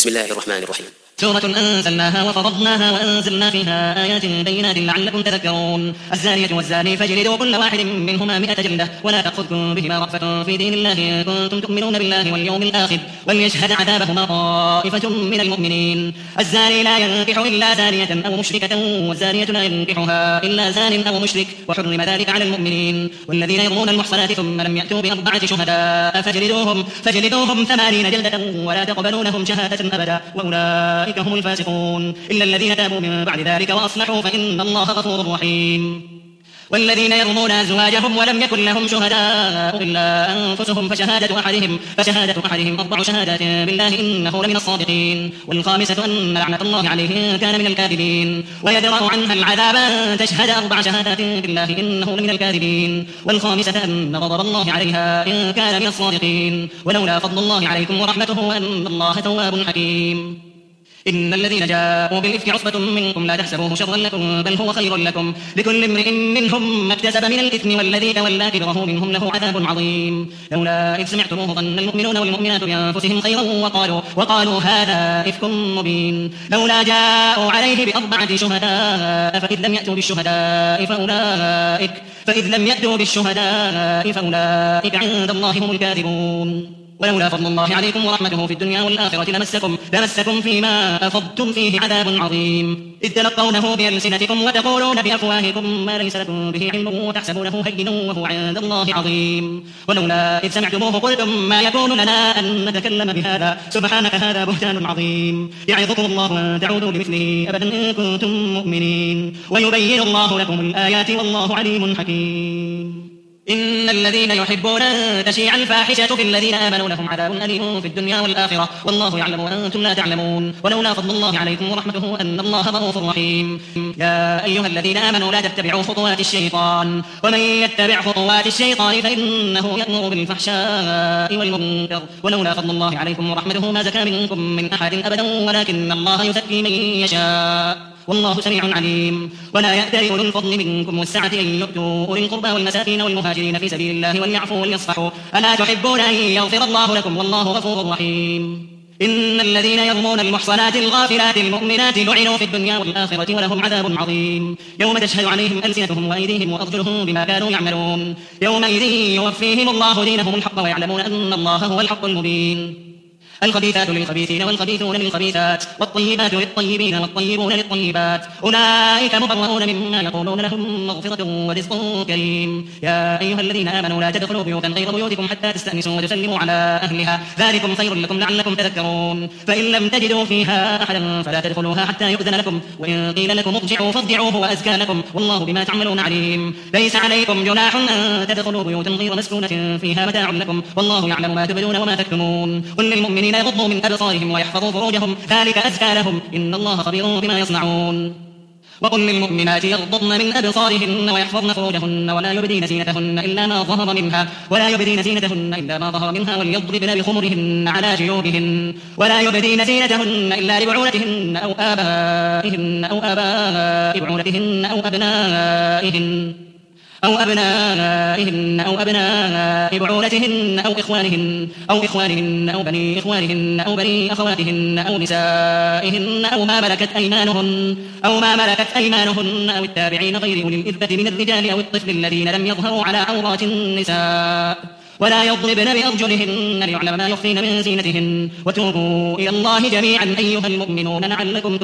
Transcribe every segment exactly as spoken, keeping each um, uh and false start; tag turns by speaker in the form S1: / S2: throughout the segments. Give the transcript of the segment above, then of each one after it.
S1: بسم الله الرحمن الرحيم.
S2: سورة أنزلناها وفرضناها وأنزلنا فيها آيات بينات لعلكم تذكرون. الزانية والزاني فاجلدوا كل واحد منهما مئة جلدة ولا تأخذكم بهما رأفة في دين الله إن كنتم تؤمنون بالله واليوم الآخر وليشهد عذابهما طائفة من المؤمنين. الزاني لا ينكح إلا زانية أو مشركة والزانية لا ينكحها إلا زان أو مشرك وحرم ذلك على المؤمنين. والذين يرمون المحصنات ثم لم يأتوا بأربعة شهداء فاجلدوهم فاجلدوهم ثمانين جلدة ولا تقبلوا لهم شهادة أبدا وأولئك هم الفاسقون إلا الذين تابوا من بعد ذلك وأصلحوا فإن الله غفور رحيم. والذين يرمون أزواجهم ولم يكن لهم شهداء إلا أنفسهم فشهادة أحدهم فشهادة أحدهم أربع شهادات بالله إنه لمن الصادقين. والخامسة أن لعنة الله عليه إن كان من الكاذبين. ويدرأ عنها العذاب أن تشهد أربع شهادات بالله إنه لمن الكاذبين. والخامسة أن غضب الله عليها إن كان من الصادقين. ولولا فضل الله عليكم ورحمته وأن الله تواب حكيم. إن الذين جاءوا بالإفك عصبة منكم لا تحسبوه شرا لكم بل هو خير لكم لكل امرئ منهم ما اكتسب من الإثم والذي تولى كبره منهم له عذاب عظيم. لولا إذ سمعتموه ظن المؤمنون والمؤمنات بأنفسهم خيرا وقالوا, وقالوا هذا إفك مبين. لولا جاءوا عليه بأربعة شهداء فإذ لم يأتوا بالشهداء فأولئك, فإذ لم يأتوا بالشهداء فأولئك عند الله هم الكاذبون. ولولا فضل الله عليكم ورحمته في الدنيا والآخرة لمسكم, لمسكم فيما أفضتم فيه عذاب عظيم إذ تلقونه بألسنتكم وتقولون بأفواهكم ما ليس لكم به علم وتحسبونه هينا وهو عند الله عظيم. ولولا إذ سمعتموه قلتم ما يكون لنا أن نتكلم بهذا سبحانك هذا بهتان عظيم. يعظكم الله أن تعودوا لمثله أبدا إن كنتم مؤمنين ويبين الله لكم الآيات والله عليم حكيم. إن الذين يحبون أن تشيع الفاحشة في الذين آمنوا لهم عذاب أليم في الدنيا والآخرة والله يعلم وأنتم لا تعلمون. ولولا فضل الله عليكم ورحمته أن الله رؤوف رحيم. يا أيها الذين آمنوا لا تتبعوا خطوات الشيطان ومن يتبع خطوات الشيطان فإنه يأمر بالفحشاء والمنكر. ولولا فضل الله عليكم ورحمته ما زكى منكم من أحد أبدا ولكن الله يزكي من يشاء والله سميع عليم. ولا يأتل أولو الفضل منكم والسعة أن يؤتوا أولي القربى والمساكين والمهاجرين في سبيل الله وليعفوا وليصفحوا ألا تحبون أن يغفر الله لكم والله غفور رحيم. إن الذين يرمون المحصنات الغافلات المؤمنات لعنوا في الدنيا والآخرة ولهم عذاب عظيم يوم تشهد عليهم ألسنتهم وأيديهم وأرجلهم بما كانوا يعملون يومئذ يوفيهم الله دينهم الحق ويعلمون أن الله هو الحق المبين. الخبيثات للخبيثين والخبيثون للخبيثات والطيبات للطيبين والطيبون للطيبات أولئك مبرؤون مما يقولون لهم مغفرة ورزق كريم. يا أيها الذين آمنوا لا تدخلوا بيوتا غير بيوتكم حتى تستأنسوا وتسلموا على أهلها ذلكم خير لكم لعلكم تذكرون. فإن لم تجدوا فيها أحدا فلا تدخلوها حتى يؤذن لكم وإن قيل لكم ارجعوا فارجعوا هو أزكى لكم والله بما تعملون عليم. ليس عليكم جناح أن تدخلوا بيوتا غير مسكونة فيها متاع لكم والله يعلم ما تبدون وما تكتمون. قل للمؤمنين يغضوا من أبصارهم ويحفظوا فروجهم ذلك أزكى لهم إن الله خبير بما يصنعون. وقل للمؤمنات يغضضن من أبصارهن ويحفظن فروجهن ولا يبدين زينتهن إلا ما ظهر منها ولا يبدين زينتهن إلا ما ظهر منها وليضربن بخمرهن على جيوبهن ولا يبدين زينتهن إلا لبعولتهن أو آبائهن أو آباء بعولتهن أو أبنائهن أو أبنائهن أو أبناء بعولتهن أو إخوانهن أو إخوانهن أو بني إخوانهن أو بني أخواتهن أو نسائهن أو ما ملكت أيمانهن أو ما ملكت أيمانهن أو التابعين غير أولي الإربة من الرجال أو الطفل الذين لم يظهروا على عورات النساء ولا يضربن بأرجلهن ليعلم ما يخفين من زينتهن وتوبوا إلى الله جميعا أيها المؤمنون لعلكم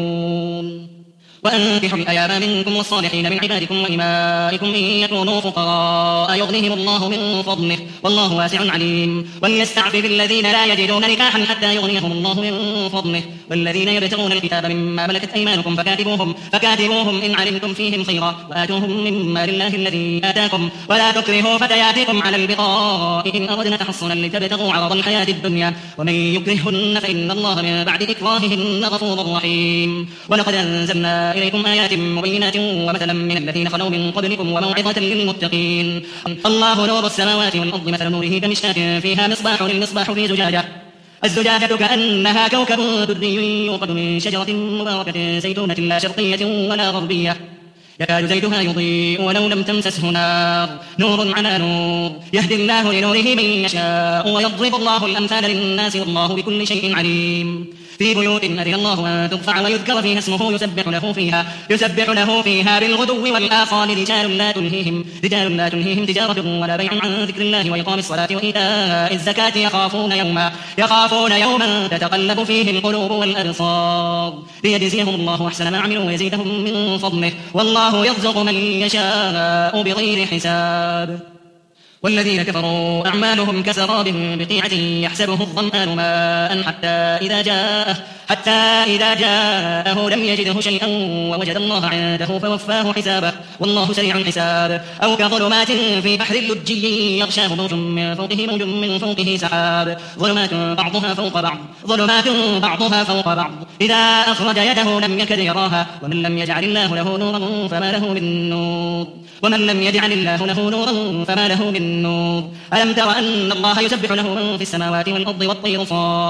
S2: تفلحون. وأنكحوا الأيام منكم والصالحين من عبادكم وإمائكم إن يكونوا فقراء يغنيهم الله من فضله والله واسع عليم. وليستعفف الذين لا يجدون نكاحا حتى يغنيهم الله من فضله والذين يبتغون الكتاب مما ملكت أيمانكم فكاتبوهم, فكاتبوهم إن علمتم فيهم خيرا وآتوهم من مال الله الذي آتاكم ولا تكرهوا فتياتكم على البغاء إن أردنا تحصنا لتبتغوا عرض الحياة الدنيا ومن يكرهن فإن الله من بعد إكراههن غفور رحيم. ولقد أنزلنا إليكم آيات مبينات ومثلا من الذين خلوا من قبلكم وموعظة للمتقين. الله نور السماوات والأرض مثل نوره كمشكاة فيها مصباح المصباح في زجاجة الزجاجة كأنها كوكب دري يوقد من شجرة مباركة زيتونة لا شرقية ولا غربية يكاد زيتها يضيء ولو لم تمسسه نار نور على نور يهدي الله لنوره من يشاء ويضرب الله الأمثال للناس والله بكل شيء عليم في بيوت أذن الله أن ترفع ويذكر فيها اسمه يسبح له فيها يسبح له فيها بالغدو والآصال رجال لا تلهيهم رجال لا تلهيهم تجارة ولا بيع عن ذكر الله وإقام الصلاة وإيتاء الزكاة يخافون يوما يخافون يوما تتقلب فيه القلوب والأبصار ليجزيهم الله أحسن ما عملوا ويزيدهم من فضله والله يرزق من يشاء بغير حساب والذين كفروا أعمالهم كسراب بقيعة يحسبه الظمآن ماء حتى إذا جاءه حتى إذا جاءه لم يجده شيئا ووجد الله عنده فوفاه حسابه والله سريع الحساب أو كظلمات في بحر لجي يغشاه موج من فوقه موج من فوقه سحاب ظلمات بعضها فوق بعض ظلمات بعضها فوق بعض إذا أخرج يده لم يكد يراها ومن لم يجعل الله له نورا فما له من نور ومن لم يجعل الله له نورا فما له من نور ألم تر أن الله يسبح له من في السماوات والأرض والطير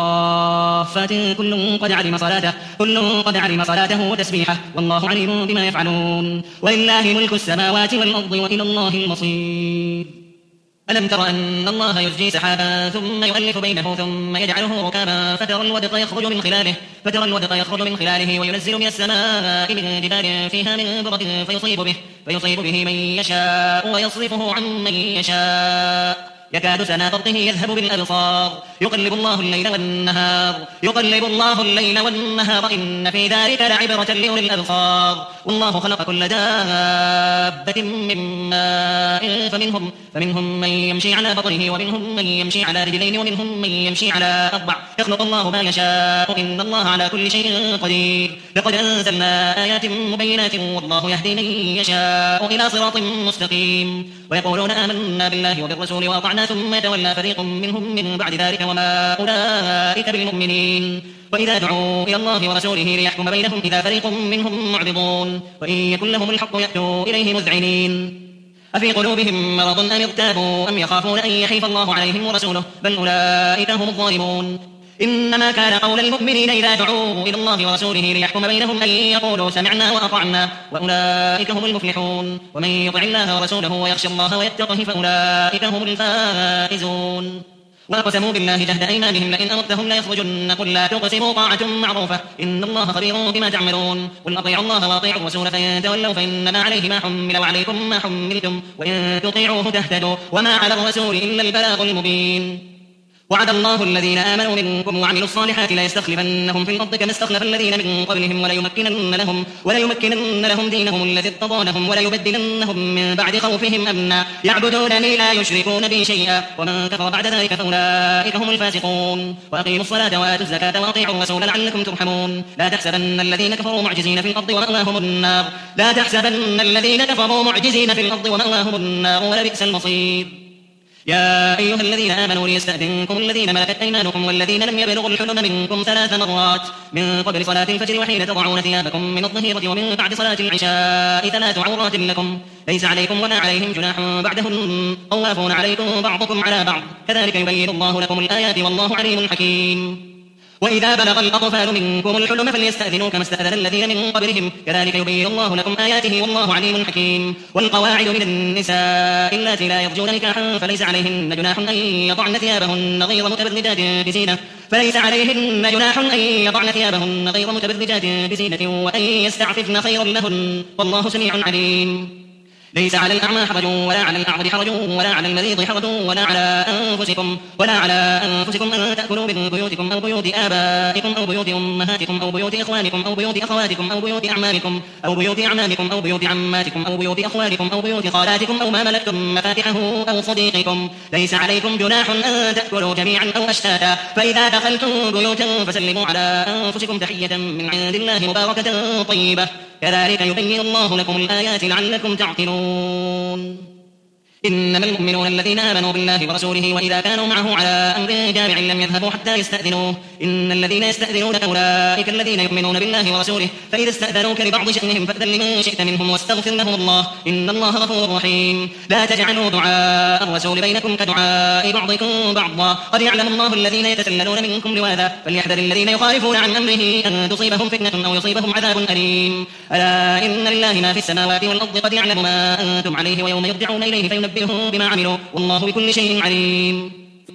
S2: صافات كل قد علم صلاته كل قد علم صلاته وتسبيحه والله عليم بما يفعلون ولله ملك السماوات والأرض وإلى الله المصير ألم تر أن الله يزجي سحابا ثم يؤلف بينه ثم يجعله ركابا فترى الودق يخرج من خلاله فترى الودق يخرج من خلاله وينزل من السماء من جبال فيها من برد فيصيب به فيصيب به من يشاء ويصرفه عن من يشاء يكاد سنا برقه يذهب بالأبصار يقلب الله الليل والنهار يقلب الله الليل والنهار إن في ذلك لعبرة لأولي الأبصار والله خلق كل دابة من ماء فمنهم فمنهم من يمشي على بطنه ومنهم من يمشي على رجلين ومنهم من يمشي على أربع يخلق الله ما يشاء إن الله على كل شيء قدير لقد أنزلنا آيات مبينات والله يهدي من يشاء إلى صراط مستقيم ويقولون آمنا بالله وبالرسول وأطعنا ثم يتولى فريق منهم من بعد ذلك وما أولئك بالمؤمنين وإذا دعوا إلى الله ورسوله ليحكم بينهم إذا فريق منهم معرضون وإن يكن لهم الحق يأتوا إليه مذعنين أفي قلوبهم مرض أم ارتابوا أم يخافون أن يحيف الله عليهم ورسوله بل أولئك هم الظالمون إنما كان قول المؤمنين إذا دعوا إلى الله ورسوله ليحكم بينهم أن يقولوا سمعنا وأطعنا وأولئك هم المفلحون ومن يطع الله ورسوله ويخشى الله ويتقه فأولئك هم الفائزون وأقسموا بالله جهد أيمانهم لئن أمرتهم ليخرجن قل لا تقسموا طاعة معروفة إن الله خبير بما تعملون قل أطيعوا الله وأطيعوا الرسول فإن تولوا فإنما عليه ما حمل وعليكم ما حملتم وإن تطيعوه تهتدوا وما على الرسول إلا البلاغ المبين وعد الله الذين آمنوا منكم وعملوا الصالحات ليستخلفنهم في الأرض كما استخلف الذين من قبلهم وليمكنن لهم وليمكنن لهم دينهم الذي ارتضى لهم وليبدلنهم من بعد خوفهم أمنا يعبدونني لا يشركون بي شيئا ومن كفر بعد ذلك فأولئك هم الفاسقون وأقيموا الصلاة وآتوا الزكاة وأطيعوا الرسول لعلكم ترحمون لا تحسبن الذين كفروا معجزين في الأرض ومأواهم النار لا تحسبن الذين كفروا معجزين في الأرض ومأواهم النار ولبئس المصير يا أيها الذين آمنوا ليستأذنكم الذين ملكت أيمانكم والذين لم يبلغوا الحلم منكم ثلاث مرات من قبل صلاة الفجر وحين تضعون ثيابكم من الظهيرة ومن بعد صلاة العشاء ثلاث عورات لكم ليس عليكم ولا عليهم جناح بعدهن طوافون عليكم بعضكم على بعض كذلك يبين الله لكم الآيات والله عليم حكيم وإذا بلغ الأطفال منكم الحلم فليستأذنوا كما استأذن الذين من قبلهم كذلك يبين الله لكم آياته والله عليم حكيم والقواعد من النساء اللاتي لا يرجون نكاحا فليس عليهن جناح أن يضعن ثيابهن غير متبرجات بزينة فليس عليهن جناح أن يضعن ثيابهن غير متبرجات بزينة وأن يستعففن خير لهن والله سميع عليم ليس على الأعمى حرج ولا على الأعرج حرج ولا على المريض حرج ولا على أنفسكم ولا على أنفسكم أن تأكلوا من بيوتكم أو بيوت آبائكم أو بيوت أمهاتكم أو بيوت إخوانكم أو بيوت أخواتكم أو بيوت أعمامكم أو بيوت أعمامكم أو بيوت عماتكم أو بيوت أخوالكم أو بيوت خالاتكم أو ما ملكتم مفاتحه أو صديقكم ليس عليكم جناح أن تأكلوا جميعا أو أشتاتا فإذا دخلتم بيوتا فسلموا على أنفسكم تحية من عند الله مباركة طيبة كذلك يبين الله لكم الآيات لعلكم تعقلون إنما المؤمنون الذين آمنوا بالله ورسوله وإذا كانوا معه على أمر جامع لم يذهبوا حتى يستأذنوه إن الذين يستأذنونك أولئك الذين يؤمنون بالله ورسوله فإذا استأذنوك لبعض شأنهم فأذن لمن شئت منهم واستغفر لهم الله إن الله غفور رحيم لا تجعلوا دعاء الرسول بينكم كدعاء بعضكم بعضا قد يعلم الله الذين يتسللون منكم لواذا فليحذر الذين يخالفون عن أمره أن تصيبهم فتنة أو يصيبهم عذاب أليم ألا إن لله ما في السماوات والأرض قد يعلم ما أنتم عليه ويوم يرجعون إليه فينبئهم بما عملوا والله بكل شيء عليم